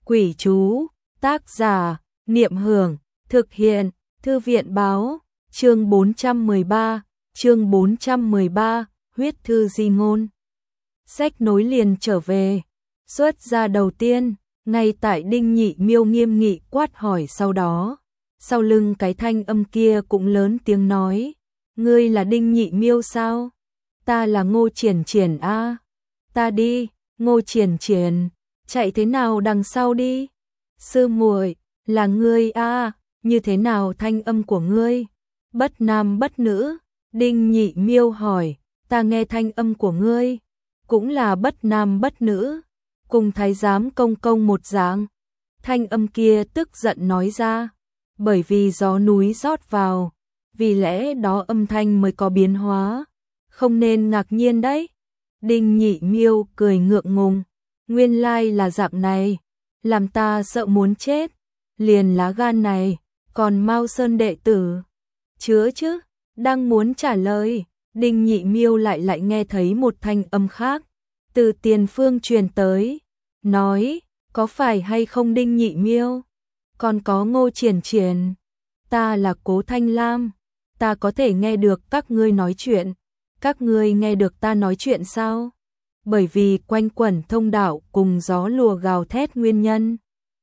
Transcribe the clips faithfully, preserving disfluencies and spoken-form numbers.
Quỷ chú, tác giả, Niệm Hưởng, thực hiện, Thư viện báo, chương bốn trăm mười ba, chương bốn trăm mười ba, huyết thư di ngôn. Sách nối liền trở về, xuất ra đầu tiên, ngay tại Đinh Nhị Miêu nghiêm nghị quát hỏi sau đó. Sau lưng cái thanh âm kia cũng lớn tiếng nói, ngươi là Đinh Nhị Miêu sao? Ta là Ngô Triển Triển a. Ta đi, Ngô Triển Triển, chạy thế nào đằng sau đi? Sư muội, là ngươi a, như thế nào thanh âm của ngươi? Bất nam bất nữ, Đinh Nhị Miêu hỏi, ta nghe thanh âm của ngươi, cũng là bất nam bất nữ, cùng thái giám công công một dạng. Thanh âm kia tức giận nói ra, bởi vì gió núi rót vào, vì lẽ đó âm thanh mới có biến hóa, không nên ngạc nhiên đấy. Đinh Nhị Miêu cười ngượng ngùng, nguyên lai là dạng này, làm ta sợ muốn chết, liền lá gan này, còn Mao Sơn đệ tử. Chứa chứ, đang muốn trả lời, Đinh Nhị Miêu lại lại nghe thấy một thanh âm khác, từ tiền phương truyền tới, nói, có phải hay không Đinh Nhị Miêu? Còn có Ngô Triển Triển, ta là Cố Thanh Lam, ta có thể nghe được các ngươi nói chuyện, các ngươi nghe được ta nói chuyện sao? Bởi vì quanh quẩn thông đạo cùng gió lùa gào thét nguyên nhân.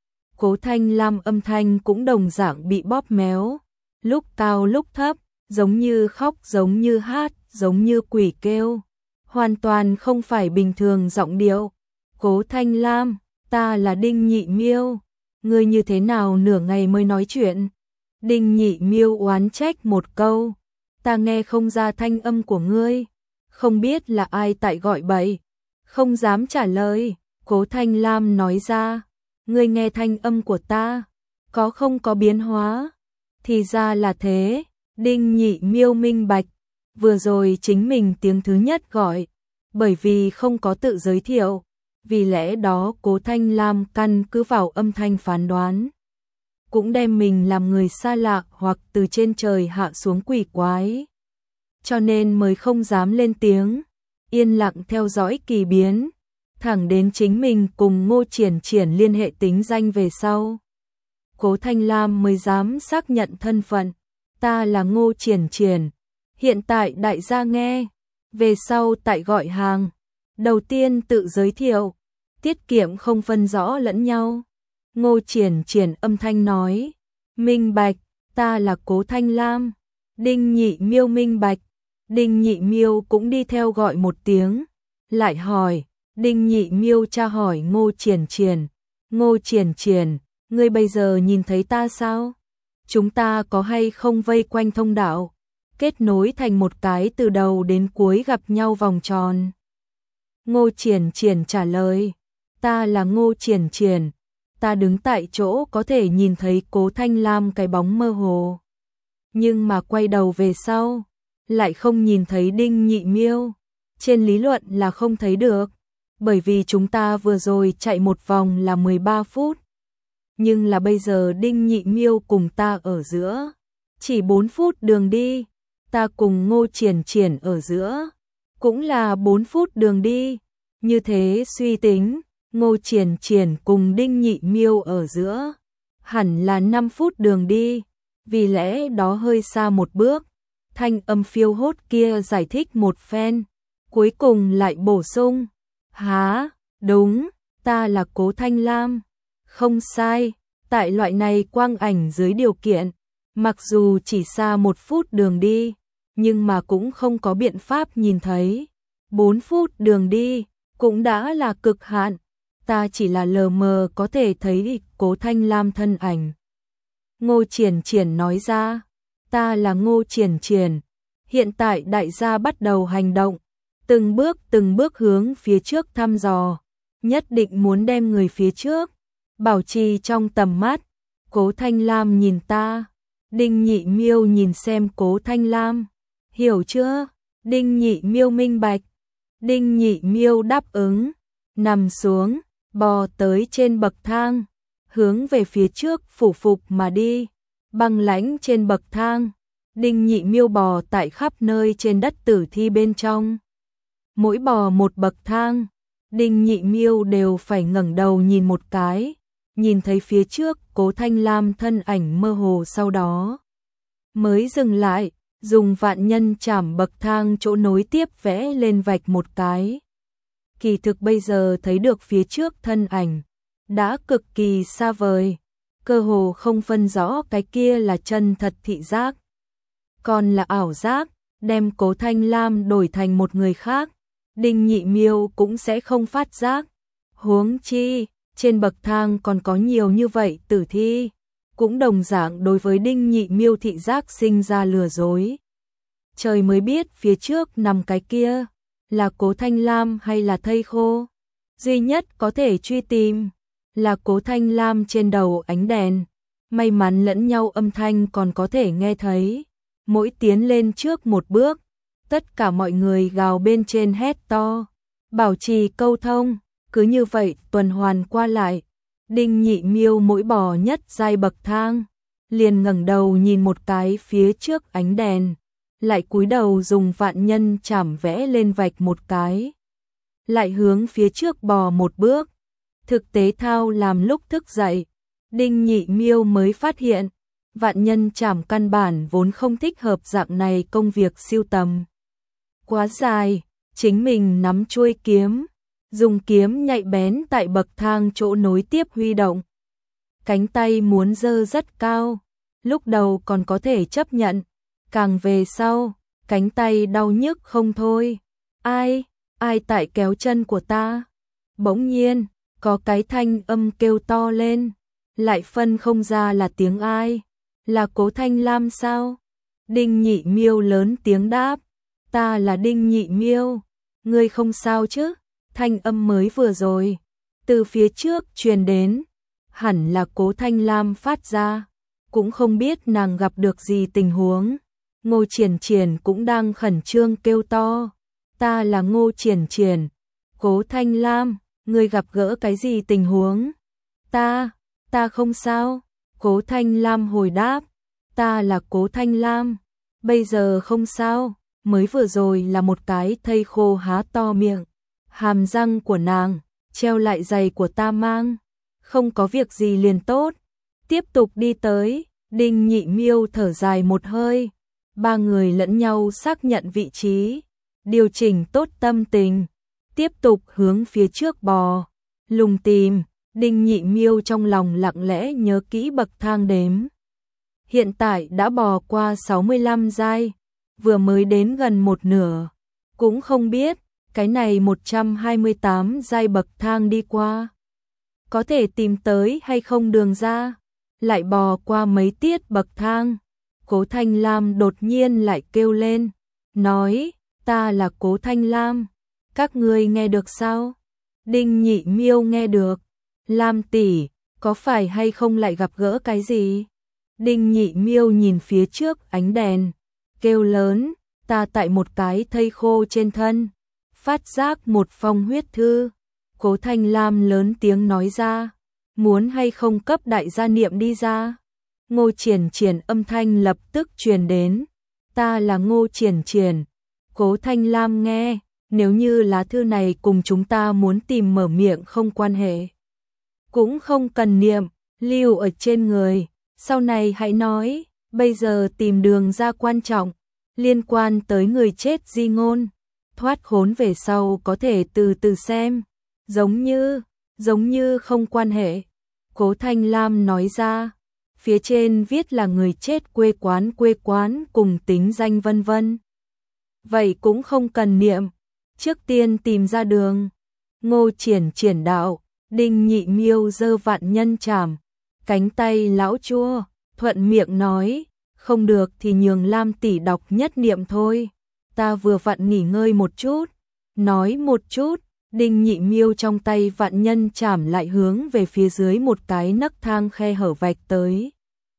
Cố Thanh Lam âm thanh cũng đồng dạng bị bóp méo, lúc cao lúc thấp, giống như khóc giống như hát, giống như quỷ kêu, hoàn toàn không phải bình thường giọng điệu. Cố Thanh Lam, ta là Đinh Nhị Miêu, ngươi như thế nào nửa ngày mới nói chuyện? Đinh Nhị Miêu oán trách một câu, ta nghe không ra thanh âm của ngươi, không biết là ai tại gọi bậy, không dám trả lời. Cố Thanh Lam nói ra, ngươi nghe thanh âm của ta, có không có biến hóa? Thì ra là thế, Đinh Nhị Miêu minh bạch, vừa rồi chính mình tiếng thứ nhất gọi, bởi vì không có tự giới thiệu, vì lẽ đó Cố Thanh Lam căn cứ vào âm thanh phán đoán, cũng đem mình làm người xa lạ hoặc từ trên trời hạ xuống quỷ quái, cho nên mới không dám lên tiếng, yên lặng theo dõi kỳ biến, thẳng đến chính mình cùng Ngô Triển Triển liên hệ tính danh về sau. Cố Thanh Lam mới dám xác nhận thân phận, ta là Ngô Triển Triển, hiện tại đại gia nghe, về sau tại gọi hàng, đầu tiên tự giới thiệu, tiết kiệm không phân rõ lẫn nhau. Ngô Triển Triển âm thanh nói, minh bạch, ta là Cố Thanh Lam. Đinh Nhị Miêu minh bạch, Đinh Nhị Miêu cũng đi theo gọi một tiếng, lại hỏi, Đinh Nhị Miêu tra hỏi Ngô Triển Triển, Ngô Triển Triển, ngươi bây giờ nhìn thấy ta sao? Chúng ta có hay không vây quanh thông đạo, kết nối thành một cái từ đầu đến cuối gặp nhau vòng tròn? Ngô Triển Triển trả lời, ta là Ngô Triển Triển, ta đứng tại chỗ có thể nhìn thấy Cố Thanh Lam cái bóng mơ hồ, nhưng mà quay đầu về sau, lại không nhìn thấy Đinh Nhị Miêu, trên lý luận là không thấy được, bởi vì chúng ta vừa rồi chạy một vòng là mười ba phút, nhưng là bây giờ Đinh Nhị Miêu cùng ta ở giữa, chỉ bốn phút đường đi, ta cùng Ngô Triển Triển ở giữa, cũng là bốn phút đường đi, như thế suy tính, Ngô Triển Triển cùng Đinh Nhị Miêu ở giữa, hẳn là năm phút đường đi, vì lẽ đó hơi xa một bước. Thanh âm phiêu hốt kia giải thích một phen, cuối cùng lại bổ sung, há, đúng, ta là Cố Thanh Lam, không sai, tại loại này quang ảnh dưới điều kiện, mặc dù chỉ xa một phút đường đi, nhưng mà cũng không có biện pháp nhìn thấy, bốn phút đường đi, cũng đã là cực hạn, ta chỉ là lờ mờ có thể thấy Cố Thanh Lam thân ảnh. Ngô Triển Triển nói ra, ta là Ngô Triển Triển, hiện tại đại gia bắt đầu hành động, từng bước từng bước hướng phía trước thăm dò, nhất định muốn đem người phía trước bảo trì trong tầm mắt. Cố Thanh Lam nhìn ta, Đinh Nhị Miêu nhìn xem Cố Thanh Lam, hiểu chưa? Đinh Nhị Miêu minh bạch, Đinh Nhị Miêu đáp ứng, nằm xuống, bò tới trên bậc thang, hướng về phía trước phủ phục mà đi, băng lãnh trên bậc thang. Đinh Nhị Miêu bò tại khắp nơi trên đất tử thi bên trong. Mỗi bò một bậc thang, Đinh Nhị Miêu đều phải ngẩng đầu nhìn một cái, nhìn thấy phía trước Cố Thanh Lam thân ảnh mơ hồ, sau đó mới dừng lại, dùng vạn nhân chảm bậc thang chỗ nối tiếp vẽ lên vạch một cái. Kỳ thực bây giờ thấy được phía trước thân ảnh đã cực kỳ xa vời, cơ hồ không phân rõ cái kia là chân thật thị giác, còn là ảo giác. Đem Cố Thanh Lam đổi thành một người khác, Đinh Nhị Miêu cũng sẽ không phát giác. Huống chi, trên bậc thang còn có nhiều như vậy tử thi, cũng đồng dạng đối với Đinh Nhị Miêu thị giác sinh ra lừa dối. Trời mới biết phía trước nằm cái kia là Cố Thanh Lam hay là thây khô. Duy nhất có thể truy tìm là Cố Thanh Lam trên đầu ánh đèn, may mắn lẫn nhau âm thanh còn có thể nghe thấy. Mỗi tiến lên trước một bước, tất cả mọi người gào bên trên hét to, bảo trì câu thông, cứ như vậy tuần hoàn qua lại. Đinh Nhị Miêu mỗi bò nhất giai bậc thang, liền ngẩng đầu nhìn một cái phía trước ánh đèn, lại cúi đầu dùng vạn nhân chảm vẽ lên vạch một cái, lại hướng phía trước bò một bước. Thực tế thao làm lúc thức dậy, Đinh Nhị Miêu mới phát hiện, vạn nhân chảm căn bản vốn không thích hợp dạng này công việc siêu tầm. Quá dài, chính mình nắm chuôi kiếm, dùng kiếm nhạy bén tại bậc thang chỗ nối tiếp huy động. Cánh tay muốn giơ rất cao, lúc đầu còn có thể chấp nhận, càng về sau, cánh tay đau nhức không thôi. Ai, ai tại kéo chân của ta? Bỗng nhiên, có cái thanh âm kêu to lên, lại phân không ra là tiếng ai. Là Cố Thanh Lam sao? Đinh Nhị Miêu lớn tiếng đáp, ta là Đinh Nhị Miêu, ngươi không sao chứ? Thanh âm mới vừa rồi từ phía trước truyền đến, hẳn là Cố Thanh Lam phát ra, cũng không biết nàng gặp được gì tình huống. Ngô Triển Triển cũng đang khẩn trương kêu to, ta là Ngô Triển Triển. Cố Thanh Lam, ngươi gặp gỡ cái gì tình huống? Ta, ta không sao. Cố Thanh Lam hồi đáp, ta là Cố Thanh Lam, bây giờ không sao, mới vừa rồi là một cái thây khô há to miệng, hàm răng của nàng treo lại giày của ta mang, không có việc gì liền tốt. Tiếp tục đi tới. Đinh Nhị Miêu thở dài một hơi, ba người lẫn nhau xác nhận vị trí, điều chỉnh tốt tâm tình, tiếp tục hướng phía trước bò, lùng tìm. Đinh Nhị Miêu trong lòng lặng lẽ nhớ kỹ bậc thang đếm. Hiện tại đã bò qua sáu mươi lăm giai, vừa mới đến gần một nửa, cũng không biết cái này một trăm hai mươi tám giai bậc thang đi qua, có thể tìm tới hay không đường ra. Lại bò qua mấy tiết bậc thang, Cố Thanh Lam đột nhiên lại kêu lên, nói, ta là Cố Thanh Lam, các ngươi nghe được sao? Đinh Nhị Miêu nghe được. Lam tỷ, có phải hay không lại gặp gỡ cái gì? Đinh Nhị Miêu nhìn phía trước ánh đèn, kêu lớn, ta tại một cái thây khô trên thân, phát giác một phong huyết thư. Cố Thanh Lam lớn tiếng nói ra, muốn hay không cấp đại gia niệm đi ra. Ngô Triển Triển âm thanh lập tức truyền đến, ta là Ngô Triển Triển. Cố Thanh Lam nghe, nếu như lá thư này cùng chúng ta muốn tìm mở miệng không quan hệ, cũng không cần niệm, lưu ở trên người, sau này hãy nói, bây giờ tìm đường ra quan trọng, liên quan tới người chết di ngôn, thoát khốn về sau có thể từ từ xem, giống như, giống như không quan hệ. Cố Thanh Lam nói ra, phía trên viết là người chết quê quán quê quán cùng tính danh vân vân. Vậy cũng không cần niệm, trước tiên tìm ra đường. Ngô Triển Triển đạo, Đinh Nhị Miêu giơ vạn nhân chảm, cánh tay lão chua, thuận miệng nói, không được thì nhường Lam tỷ đọc nhất niệm thôi, ta vừa vặn nghỉ ngơi một chút. Nói một chút, Đinh Nhị Miêu trong tay vạn nhân chảm lại hướng về phía dưới một cái nấc thang khe hở vạch tới.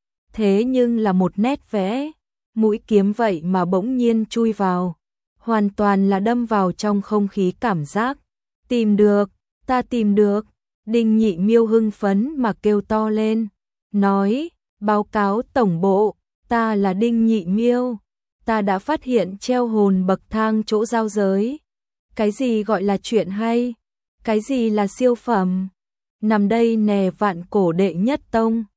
Thế nhưng là một nét vẽ, mũi kiếm vậy mà bỗng nhiên chui vào, hoàn toàn là đâm vào trong không khí cảm giác. Tìm được, ta tìm được. Đinh Nhị Miêu hưng phấn mà kêu to lên, nói, báo cáo tổng bộ, ta là Đinh Nhị Miêu, ta đã phát hiện treo hồn bậc thang chỗ giao giới. Cái gì gọi là chuyện hay? Cái gì là siêu phẩm? nằm đây nè vạn cổ đệ nhất tông.